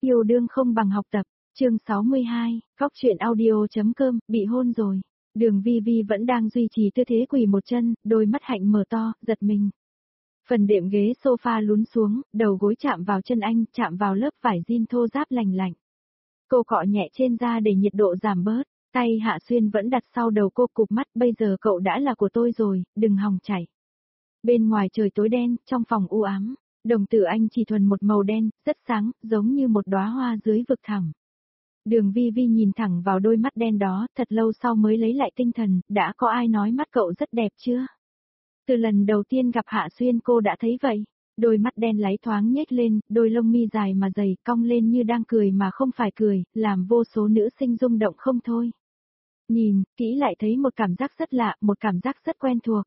Yêu đương không bằng học tập, chương 62, Cóc truyện audio.com, bị hôn rồi. Đường Vi Vi vẫn đang duy trì tư thế quỳ một chân, đôi mắt hạnh mở to, giật mình. Phần đệm ghế sofa lún xuống, đầu gối chạm vào chân anh, chạm vào lớp vải jean thô ráp lành lạnh. Cô cọ nhẹ trên da để nhiệt độ giảm bớt, tay Hạ Xuyên vẫn đặt sau đầu cô, cụp mắt, bây giờ cậu đã là của tôi rồi, đừng hòng chạy. Bên ngoài trời tối đen, trong phòng u ám. Đồng tử anh chỉ thuần một màu đen, rất sáng, giống như một đóa hoa dưới vực thẳm. Đường Vi Vi nhìn thẳng vào đôi mắt đen đó, thật lâu sau mới lấy lại tinh thần, đã có ai nói mắt cậu rất đẹp chưa? Từ lần đầu tiên gặp Hạ Xuyên cô đã thấy vậy. Đôi mắt đen láy thoáng nhếch lên, đôi lông mi dài mà dày cong lên như đang cười mà không phải cười, làm vô số nữ sinh rung động không thôi. Nhìn, kỹ lại thấy một cảm giác rất lạ, một cảm giác rất quen thuộc.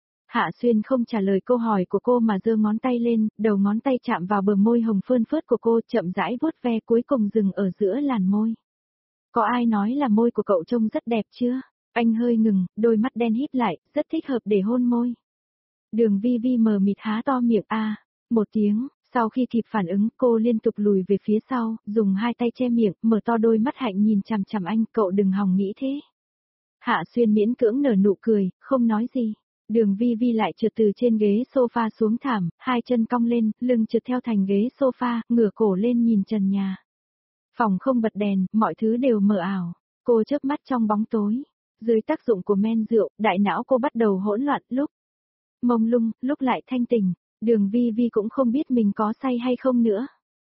Hạ Xuyên không trả lời câu hỏi của cô mà giơ ngón tay lên, đầu ngón tay chạm vào bờ môi hồng phơn phớt của cô, chậm rãi vuốt ve, cuối cùng dừng ở giữa làn môi. Có ai nói là môi của cậu trông rất đẹp chưa? Anh hơi ngừng, đôi mắt đen híp lại, rất thích hợp để hôn môi. Đường Vi Vi mờ mịt há to miệng một tiếng, sau khi kịp phản ứng cô liên tục lùi về phía sau, dùng hai tay che miệng, mở to đôi mắt hạnh nhìn chằm chằm anh, cậu đừng hòng nghĩ thế. Hạ Xuyên miễn cưỡng nở nụ cười, không nói gì. Đường Vi Vi lại trượt từ trên ghế sofa xuống thảm, hai chân cong lên, lưng trượt theo thành ghế sofa, ngửa cổ lên nhìn trần nhà. Phòng không bật đèn, mọi thứ đều mờ ảo. Cô chớp mắt trong bóng tối. Dưới tác dụng của men rượu, đại não cô bắt đầu hỗn loạn, lúc mông lung, lúc lại thanh tỉnh. Đường Vi Vi cũng không biết mình có say hay không nữa.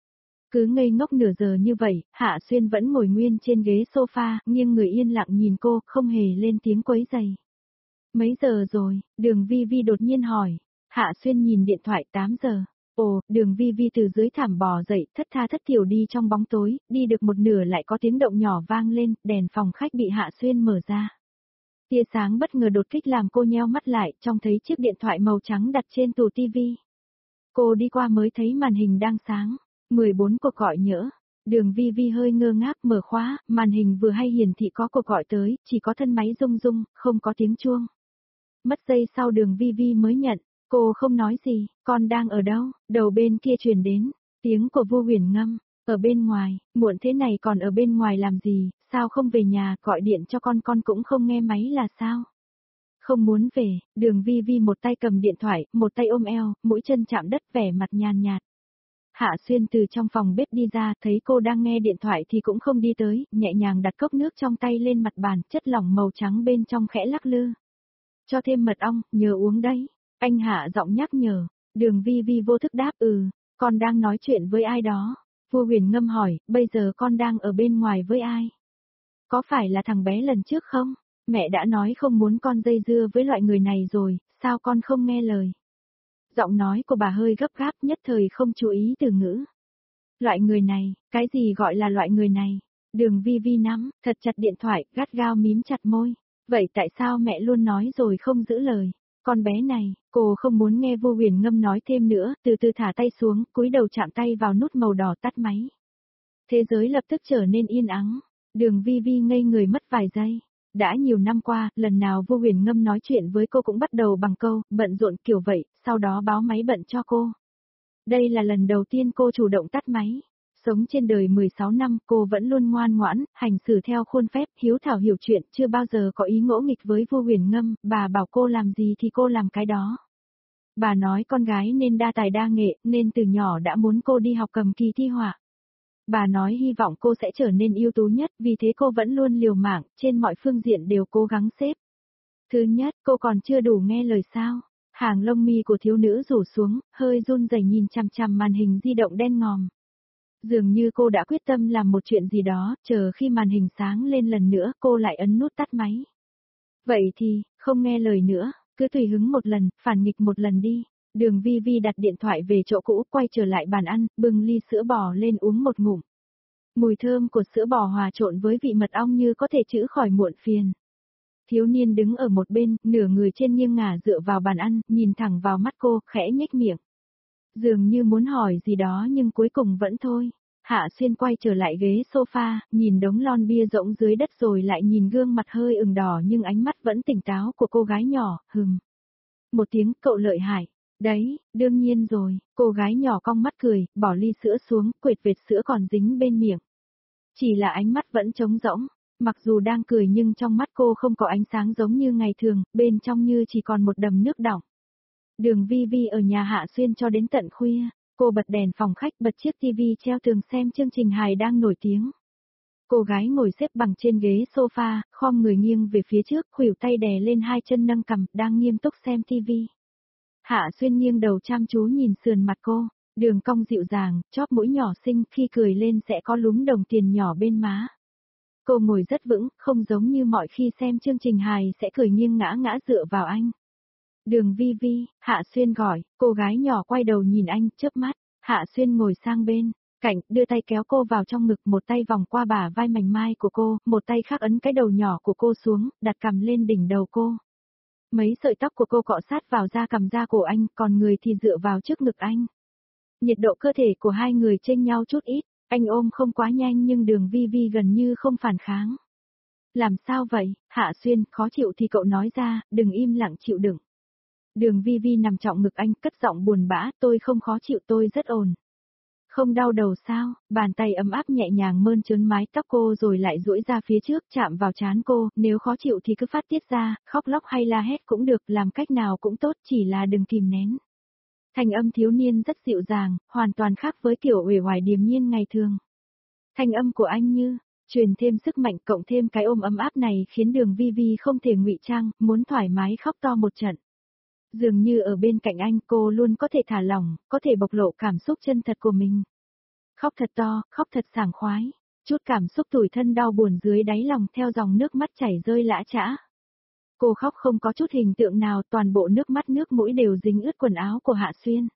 Cứ ngây ngốc nửa giờ như vậy, Hạ Xuyên vẫn ngồi nguyên trên ghế sofa, nghiêng người yên lặng nhìn cô, không hề lên tiếng quấy rầy. Mấy giờ rồi? Đường Vi Vi đột nhiên hỏi. Hạ Xuyên nhìn điện thoại, 8 giờ. Ồ, Đường Vi Vi từ dưới thảm bò dậy, thất tha thất thểu đi trong bóng tối, đi được một nửa lại có tiếng động nhỏ vang lên, đèn phòng khách bị Hạ Xuyên mở ra. Tia sáng bất ngờ đột kích làm cô nheo mắt lại, trông thấy chiếc điện thoại màu trắng đặt trên tủ tivi. Cô đi qua mới thấy màn hình đang sáng. 14 cuộc gọi nhỡ. Đường Vi Vi hơi ngơ ngác, mở khóa, màn hình vừa hay hiển thị có cuộc gọi tới, chỉ có thân máy rung rung, không có tiếng chuông. Mất giây sau Đường Vi Vi mới nhận, cô không nói gì, con đang ở đâu? Đầu bên kia truyền đến, tiếng của Vu Huyền Ngâm, ở bên ngoài, muộn thế này còn ở bên ngoài làm gì, sao không về nhà, gọi điện cho con cũng không nghe máy là sao? Không muốn về, Đường Vi Vi một tay cầm điện thoại, một tay ôm eo, mũi chân chạm đất, vẻ mặt nhàn nhạt. Hạ Xuyên từ trong phòng bếp đi ra, thấy cô đang nghe điện thoại thì cũng không đi tới, nhẹ nhàng đặt cốc nước trong tay lên mặt bàn, chất lỏng màu trắng bên trong khẽ lắc lư. Cho thêm mật ong, nhớ uống đấy. Anh hạ giọng nhắc nhở. Đường Vi Vi vô thức đáp con đang nói chuyện với ai đó. Vu Huyền Ngâm hỏi, bây giờ con đang ở bên ngoài với ai? Có phải là thằng bé lần trước không? Mẹ đã nói không muốn con dây dưa với loại người này rồi, sao con không nghe lời? Giọng nói của bà hơi gấp gáp, nhất thời không chú ý từ ngữ. Loại người này, cái gì gọi là loại người này? Đường Vi Vi nắm thật chặt điện thoại, gắt gao mím chặt môi. Vậy tại sao mẹ luôn nói rồi không giữ lời? Con bé này, cô không muốn nghe Vu Huyền Ngâm nói thêm nữa, từ từ thả tay xuống, cúi đầu chạm tay vào nút màu đỏ tắt máy. Thế giới lập tức trở nên yên ắng. Đường Vi Vi ngây người mất vài giây. Đã nhiều năm qua, lần nào Vu Huyền Ngâm nói chuyện với cô cũng bắt đầu bằng câu, bận rộn kiểu vậy, sau đó báo máy bận cho cô. Đây là lần đầu tiên cô chủ động tắt máy. Sống trên đời 16 năm, cô vẫn luôn ngoan ngoãn, hành xử theo khuôn phép, hiếu thảo hiểu chuyện, chưa bao giờ có ý ngỗ nghịch với Vu Huyền Ngâm, bà bảo cô làm gì thì cô làm cái đó. Bà nói con gái nên đa tài đa nghệ, nên từ nhỏ đã muốn cô đi học cầm kỳ thi họa. Bà nói hy vọng cô sẽ trở nên ưu tú nhất, vì thế cô vẫn luôn liều mạng, trên mọi phương diện đều cố gắng xếp. Thứ nhất, cô còn chưa đủ nghe lời sao? Hàng lông mi của thiếu nữ rủ xuống, hơi run rẩy nhìn chằm chằm màn hình di động đen ngòm. Dường như cô đã quyết tâm làm một chuyện gì đó, chờ khi màn hình sáng lên lần nữa, cô lại ấn nút tắt máy. Vậy thì, không nghe lời nữa, cứ tùy hứng một lần, phản nghịch một lần đi. Đường Vi Vi đặt điện thoại về chỗ cũ, quay trở lại bàn ăn, bưng ly sữa bò lên uống một ngụm. Mùi thơm của sữa bò hòa trộn với vị mật ong như có thể chữa khỏi muộn phiền. Thiếu niên đứng ở một bên, nửa người trên nghiêng ngả dựa vào bàn ăn, nhìn thẳng vào mắt cô, khẽ nhếch miệng. Dường như muốn hỏi gì đó nhưng cuối cùng vẫn thôi. Hạ Xuyên quay trở lại ghế sofa, nhìn đống lon bia rỗng dưới đất rồi lại nhìn gương mặt hơi ửng đỏ nhưng ánh mắt vẫn tỉnh táo của cô gái nhỏ, Một tiếng, cậu lợi hại. Đấy, đương nhiên rồi, cô gái nhỏ cong mắt cười, bỏ ly sữa xuống, quệt vệt sữa còn dính bên miệng. Chỉ là ánh mắt vẫn trống rỗng, mặc dù đang cười nhưng trong mắt cô không có ánh sáng giống như ngày thường, bên trong như chỉ còn một đầm nước đọng. Đường Vi Vi ở nhà Hạ Xuyên cho đến tận khuya, cô bật đèn phòng khách, bật chiếc tivi treo tường xem chương trình hài đang nổi tiếng. Cô gái ngồi xếp bằng trên ghế sofa, khom người nghiêng về phía trước, khuỷu tay đè lên hai chân nâng cằm, đang nghiêm túc xem tivi. Hạ Xuyên nghiêng đầu chăm chú nhìn sườn mặt cô, đường cong dịu dàng, chóp mũi nhỏ xinh, khi cười lên sẽ có lúm đồng tiền nhỏ bên má. Cô ngồi rất vững, không giống như mọi khi xem chương trình hài sẽ cười nghiêng ngã ngã dựa vào anh. Đường Vi Vi, Hạ Xuyên gọi, cô gái nhỏ quay đầu nhìn anh, chớp mắt. Hạ Xuyên ngồi sang bên cạnh, đưa tay kéo cô vào trong ngực, một tay vòng qua bả vai mảnh mai của cô, một tay khác ấn cái đầu nhỏ của cô xuống, đặt cằm lên đỉnh đầu cô. Mấy sợi tóc của cô cọ sát vào da cằm da cổ anh, còn người thì dựa vào trước ngực anh. Nhiệt độ cơ thể của hai người chênh nhau chút ít, anh ôm không quá nhanh nhưng Đường Vi Vi gần như không phản kháng. Làm sao vậy, Hạ Xuyên, khó chịu thì cậu nói ra, đừng im lặng chịu đựng. Đường Vi Vi nằm trọng ngực anh, cất giọng buồn bã, tôi không khó chịu, tôi rất ổn. Không đau đầu sao, bàn tay ấm áp nhẹ nhàng mơn trớn mái tóc cô rồi lại duỗi ra phía trước, chạm vào trán cô, nếu khó chịu thì cứ phát tiết ra, khóc lóc hay la hét cũng được, làm cách nào cũng tốt, chỉ là đừng kìm nén. Thanh âm thiếu niên rất dịu dàng, hoàn toàn khác với kiểu uể oải điềm nhiên ngày thường. Thanh âm của anh như truyền thêm sức mạnh, cộng thêm cái ôm ấm áp này khiến Đường Vi Vi không thể ngụy trang, muốn thoải mái khóc to một trận. Dường như ở bên cạnh anh cô luôn có thể thả lỏng, có thể bộc lộ cảm xúc chân thật của mình. Khóc thật to, khóc thật sảng khoái, chút cảm xúc tủi thân đau buồn dưới đáy lòng theo dòng nước mắt chảy rơi lã chã. Cô khóc không có chút hình tượng nào, toàn bộ nước mắt nước mũi đều dính ướt quần áo của Hạ Xuyên.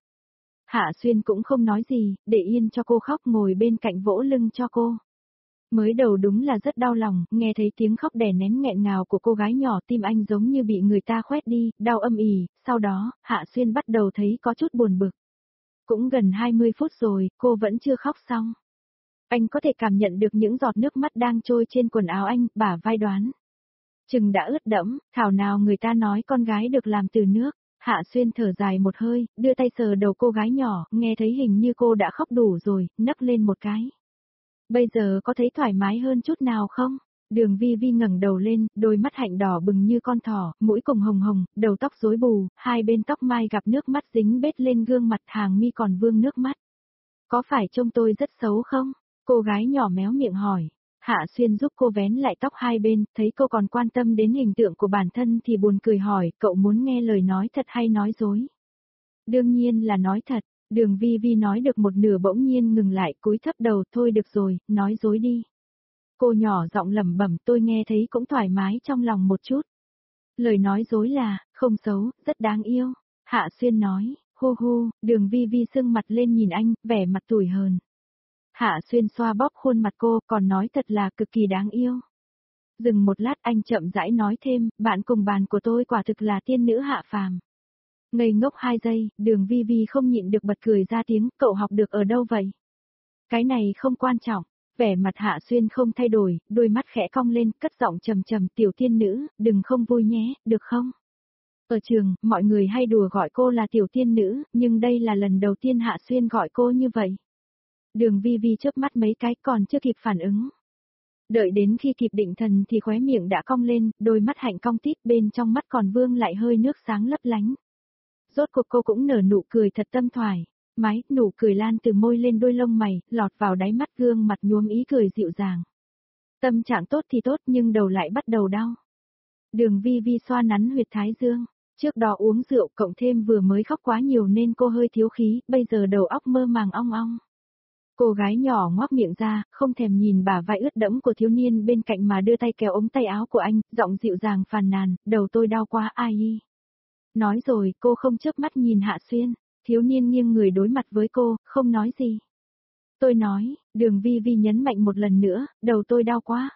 Hạ Xuyên cũng không nói gì, để yên cho cô khóc, ngồi bên cạnh vỗ lưng cho cô. Mới đầu đúng là rất đau lòng, nghe thấy tiếng khóc đè nén nghẹn ngào của cô gái nhỏ, tim anh giống như bị người ta khoét đi, đau âm ỉ, sau đó, Hạ Xuyên bắt đầu thấy có chút buồn bực. Cũng gần 20 phút rồi, cô vẫn chưa khóc xong. Anh có thể cảm nhận được những giọt nước mắt đang trôi trên quần áo anh, bả vai đoán. Chừng đã ướt đẫm, thảo nào người ta nói con gái được làm từ nước. Hạ Xuyên thở dài một hơi, đưa tay sờ đầu cô gái nhỏ, nghe thấy hình như cô đã khóc đủ rồi, nấc lên một cái. Bây giờ có thấy thoải mái hơn chút nào không? Đường Vi Vi ngẩng đầu lên, đôi mắt hạnh đỏ bừng như con thỏ, mũi cùng hồng hồng, đầu tóc rối bù, hai bên tóc mai gặp nước mắt dính bết lên gương mặt, hàng mi còn vương nước mắt. Có phải trông tôi rất xấu không? Cô gái nhỏ méo miệng hỏi. Hạ Xuyên giúp cô vén lại tóc hai bên, thấy cô còn quan tâm đến hình tượng của bản thân thì buồn cười hỏi, cậu muốn nghe lời nói thật hay nói dối? Đương nhiên là nói thật. Đường Vi Vi nói được một nửa bỗng nhiên ngừng lại, cúi thấp đầu, thôi được rồi, nói dối đi. Cô nhỏ giọng lẩm bẩm, tôi nghe thấy cũng thoải mái trong lòng một chút. Lời nói dối là, không xấu, rất đáng yêu. Hạ Xuyên nói, hu hu, Đường Vi Vi sưng mặt lên nhìn anh, vẻ mặt tủi hờn. Hạ Xuyên xoa bóp khuôn mặt cô, còn nói thật là cực kỳ đáng yêu. Dừng một lát anh chậm rãi nói thêm, bạn cùng bàn của tôi quả thực là tiên nữ hạ phàm. Ngây ngốc 2 giây, Đường Vi Vi không nhịn được bật cười ra tiếng, cậu học được ở đâu vậy? Cái này không quan trọng, vẻ mặt Hạ Xuyên không thay đổi, đôi mắt khẽ cong lên, cất giọng trầm trầm, tiểu tiên nữ, đừng không vui nhé, được không? Ở trường, mọi người hay đùa gọi cô là tiểu tiên nữ, nhưng đây là lần đầu tiên Hạ Xuyên gọi cô như vậy. Đường Vi Vi chớp mắt mấy cái còn chưa kịp phản ứng. Đợi đến khi kịp định thần thì khóe miệng đã cong lên, đôi mắt hạnh cong tít, bên trong mắt còn vương lại hơi nước sáng lấp lánh. Rốt cuộc cô cũng nở nụ cười thật tâm thoải mái, nụ cười lan từ môi lên đôi lông mày, lọt vào đáy mắt, gương mặt nhuốm ý cười dịu dàng. Tâm trạng tốt thì tốt nhưng đầu lại bắt đầu đau. Đường Vi Vi xoa nắn huyệt thái dương, trước đó uống rượu cộng thêm vừa mới khóc quá nhiều nên cô hơi thiếu khí, bây giờ đầu óc mơ màng ong ong. Cô gái nhỏ ngoác miệng ra, không thèm nhìn bả vai ướt đẫm của thiếu niên bên cạnh mà đưa tay kéo ống tay áo của anh, giọng dịu dàng phàn nàn, đầu tôi đau quá ai. Nói rồi, cô không chớp mắt nhìn Hạ Xuyên, thiếu niên nghiêng người đối mặt với cô, không nói gì. Tôi nói, Đường Vi Vi nhấn mạnh một lần nữa, đầu tôi đau quá.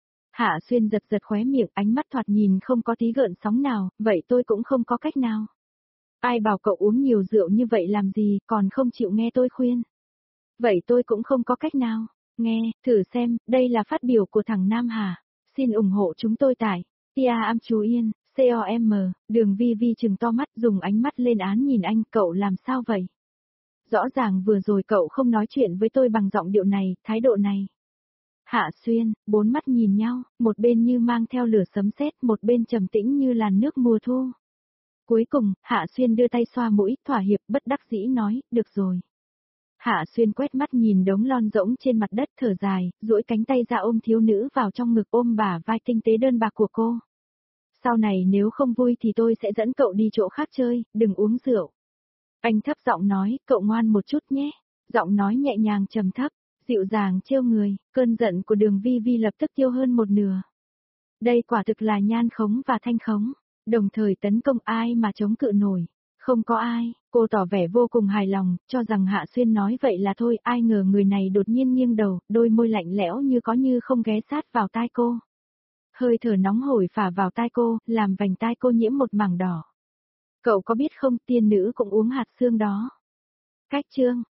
Hạ Xuyên giật giật khóe miệng, ánh mắt thoạt nhìn không có tí gợn sóng nào, vậy tôi cũng không có cách nào. Ai bảo cậu uống nhiều rượu như vậy làm gì, còn không chịu nghe tôi khuyên. Vậy tôi cũng không có cách nào. Nghe, thử xem, đây là phát biểu của thằng Nam Hà. Xin ủng hộ chúng tôi tại Tia Am Chú Yên. COM, Đường Vi Vi trừng to mắt dùng ánh mắt lên án nhìn anh, cậu làm sao vậy? Rõ ràng vừa rồi cậu không nói chuyện với tôi bằng giọng điệu này, thái độ này. Hạ Xuyên, bốn mắt nhìn nhau, một bên như mang theo lửa sấm sét, một bên trầm tĩnh như làn nước mùa thu. Cuối cùng, Hạ Xuyên đưa tay xoa mũi, thỏa hiệp bất đắc dĩ nói, được rồi. Hạ Xuyên quét mắt nhìn đống lon rỗng trên mặt đất thở dài, duỗi cánh tay ra ôm thiếu nữ vào trong ngực ôm bả vai tinh tế đơn bạc của cô. Sau này nếu không vui thì tôi sẽ dẫn cậu đi chỗ khác chơi, đừng uống rượu. Anh thấp giọng nói, cậu ngoan một chút nhé. Giọng nói nhẹ nhàng trầm thấp, dịu dàng trêu người, cơn giận của Đường Vi Vi lập tức tiêu hơn một nửa. Đây quả thực là nhan khống và thanh khống, đồng thời tấn công ai mà chống cự nổi. Không có ai, cô tỏ vẻ vô cùng hài lòng, cho rằng Hạ Xuyên nói vậy là thôi, ai ngờ người này đột nhiên nghiêng đầu, đôi môi lạnh lẽo như có như không ghé sát vào tai cô. Hơi thở nóng hổi phả vào tai cô, làm vành tai cô nhiễm một mảng đỏ. Cậu có biết không, tiên nữ cũng uống hạt xương đó. Cách chương